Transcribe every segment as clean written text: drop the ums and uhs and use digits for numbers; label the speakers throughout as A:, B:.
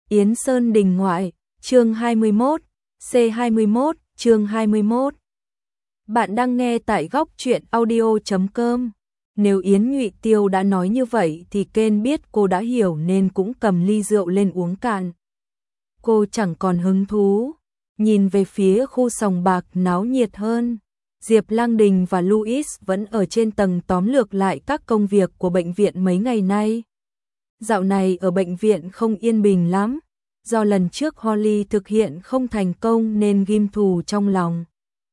A: Yến Sơn Đình ngoại, chương 21, C21, chương 21. Bạn đang nghe tại góc truyện audio.com. Nếu Yến Nhụy Tiêu đã nói như vậy thì Ken biết cô đã hiểu nên cũng cầm ly rượu lên uống cạn. Cô chẳng còn hứng thú, nhìn về phía khu sòng bạc náo nhiệt hơn. Diệp Lang Đình và Louis vẫn ở trên tầng tóm lược lại các công việc của bệnh viện mấy ngày nay. Dạo này ở bệnh viện không yên bình lắm, do lần trước Holly thực hiện không thành công nên ghim thù trong lòng.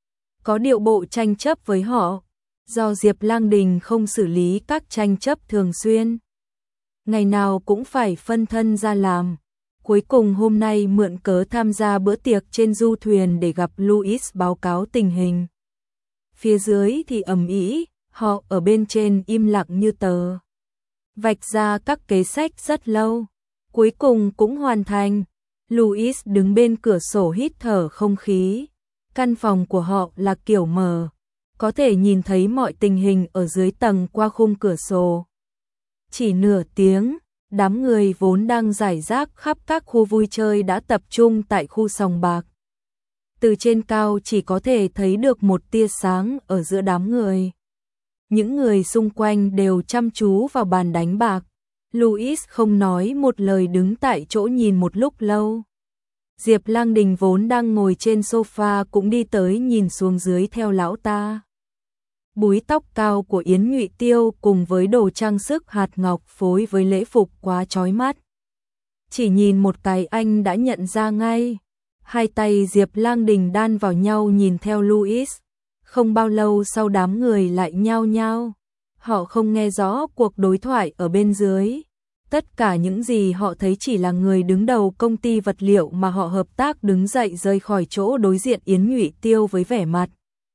A: Có điệu bộ tranh chấp với họ, do Diệp Lang Đình không xử lý các tranh chấp thường xuyên. Ngày nào cũng phải phân thân ra làm. Cuối cùng hôm nay mượn cớ tham gia bữa tiệc trên du thuyền để gặp Louis báo cáo tình hình. Phía dưới thì ầm ĩ, họ ở bên trên im lặng như tờ. Vạch ra các kế sách rất lâu, cuối cùng cũng hoàn thành. Louis đứng bên cửa sổ hít thở không khí. Căn phòng của họ là kiểu mở, có thể nhìn thấy mọi tình hình ở dưới tầng qua khung cửa sổ. Chỉ nửa tiếng, đám người vốn đang rải rác khắp các khu vui chơi đã tập trung tại khu sòng bạc. Từ trên cao chỉ có thể thấy được một tia sáng ở giữa đám người. Những người xung quanh đều chăm chú vào bàn đánh bạc. Louis không nói một lời đứng tại chỗ nhìn một lúc lâu. Diệp Lang Đình vốn đang ngồi trên sofa cũng đi tới nhìn xuống dưới theo lão ta. Búi tóc cao của Yến Nhụy Tiêu cùng với đồ trang sức hạt ngọc phối với lễ phục quá chói mắt. Chỉ nhìn một cái anh đã nhận ra ngay. Hai tay Diệp Lang Đình đan vào nhau nhìn theo Louis. Không bao lâu sau đám người lại nhao nhao. Họ không nghe rõ cuộc đối thoại ở bên dưới. Tất cả những gì họ thấy chỉ là người đứng đầu công ty vật liệu mà họ hợp tác đứng dậy rời khỏi chỗ đối diện Yến Nhụy Tiêu với vẻ mặt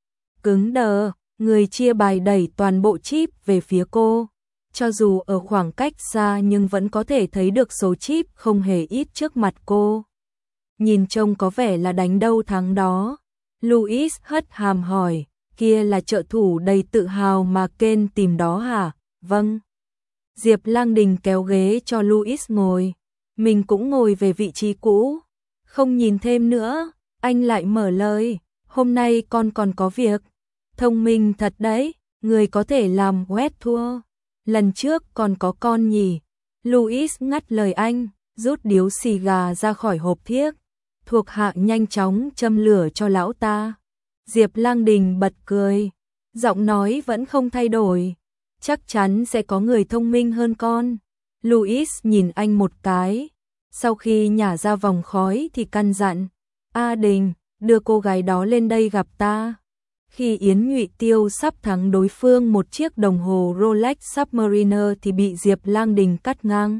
A: cứng đờ. Người chia bài đẩy toàn bộ chip về phía cô. Cho dù ở khoảng cách xa nhưng vẫn có thể thấy được số chip không hề ít trước mặt cô. Nhìn trông có vẻ là đánh đâu thắng đó. Louis hất hàm hỏi, kia là trợ thủ đầy tự hào mà Ken tìm đó hả? Vâng. Diệp Lang Đình kéo ghế cho Louis ngồi. Mình cũng ngồi về vị trí cũ. Không nhìn thêm nữa, anh lại mở lời. Hôm nay con còn có việc. Thông minh thật đấy, người có thể làm quét thua. Lần trước còn có con nhỉ? Louis ngắt lời anh, rút điếu xì gà ra khỏi hộp thiếc. Thuộc hạ nhanh chóng châm lửa cho lão ta. Diệp Lang Đình bật cười. Giọng nói vẫn không thay đổi. Chắc chắn sẽ có người thông minh hơn con. Louis nhìn anh một cái. Sau khi nhả ra vòng khói thì căn dặn. A Đình, đưa cô gái đó lên đây gặp ta. Khi Yến Nhụy Tiêu sắp thắng đối phương một chiếc đồng hồ Rolex Submariner thì bị Diệp Lang Đình cắt ngang.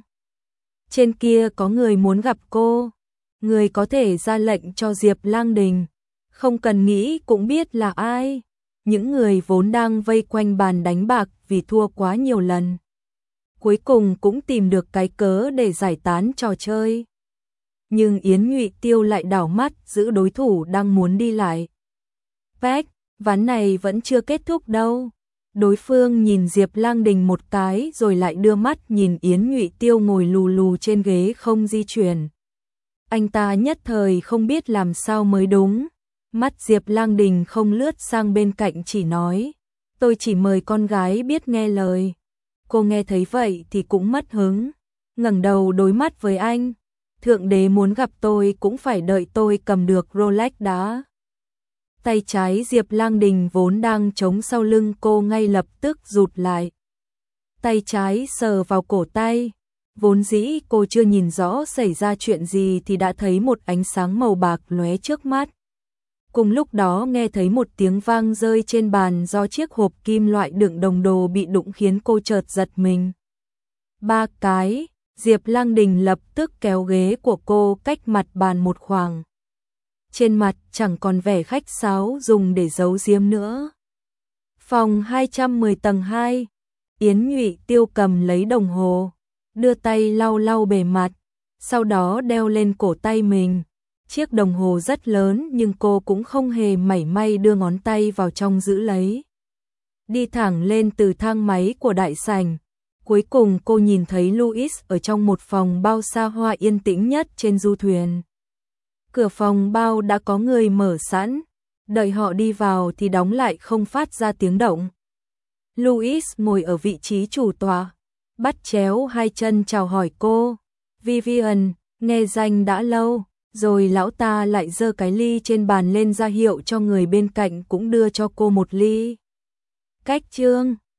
A: Trên kia có người muốn gặp cô. Người có thể ra lệnh cho Diệp Lang Đình. Không cần nghĩ cũng biết là ai. Những người vốn đang vây quanh bàn đánh bạc vì thua quá nhiều lần. Cuối cùng cũng tìm được cái cớ để giải tán trò chơi. Nhưng Yến Nhụy Tiêu lại đảo mắt giữ đối thủ đang muốn đi lại. Peck, ván này vẫn chưa kết thúc đâu. Đối phương nhìn Diệp Lang Đình một cái rồi lại đưa mắt nhìn Yến Nhụy Tiêu ngồi lù lù trên ghế không di chuyển. Anh ta nhất thời không biết làm sao mới đúng. Mắt Diệp Lang Đình không lướt sang bên cạnh chỉ nói. Tôi chỉ mời con gái biết nghe lời. Cô nghe thấy vậy thì cũng mất hứng. Ngẩng đầu đối mắt với anh. Thượng đế muốn gặp tôi cũng phải đợi tôi cầm được Rolex đã. Tay trái Diệp Lang Đình vốn đang chống sau lưng cô ngay lập tức rụt lại. Tay trái sờ vào cổ tay. Vốn dĩ cô chưa nhìn rõ xảy ra chuyện gì thì đã thấy một ánh sáng màu bạc lóe trước mắt. Cùng lúc đó nghe thấy một tiếng vang rơi trên bàn do chiếc hộp kim loại đựng đồng đồ bị đụng khiến cô chợt giật mình. Ba cái, Diệp Lang Đình lập tức kéo ghế của cô cách mặt bàn một khoảng. Trên mặt chẳng còn vẻ khách sáo dùng để giấu giếm nữa. Phòng 210 tầng 2, Yến Nhụy Tiêu cầm lấy đồng hồ, đưa tay lau lau bề mặt, sau đó đeo lên cổ tay mình. Chiếc đồng hồ rất lớn nhưng cô cũng không hề mảy may đưa ngón tay vào trong giữ lấy. Đi thẳng lên từ thang máy của đại sảnh, Cuối cùng cô nhìn thấy Louis ở trong một phòng bao xa hoa yên tĩnh nhất trên du thuyền. Cửa phòng bao đã có người mở sẵn, đợi họ đi vào thì đóng lại không phát ra tiếng động. Louis ngồi ở vị trí chủ tọa, bắt chéo hai chân chào hỏi cô. Vivian, nghe danh đã lâu, rồi lão ta lại giơ cái ly trên bàn lên ra hiệu cho người bên cạnh cũng đưa cho cô một ly. Cách Trương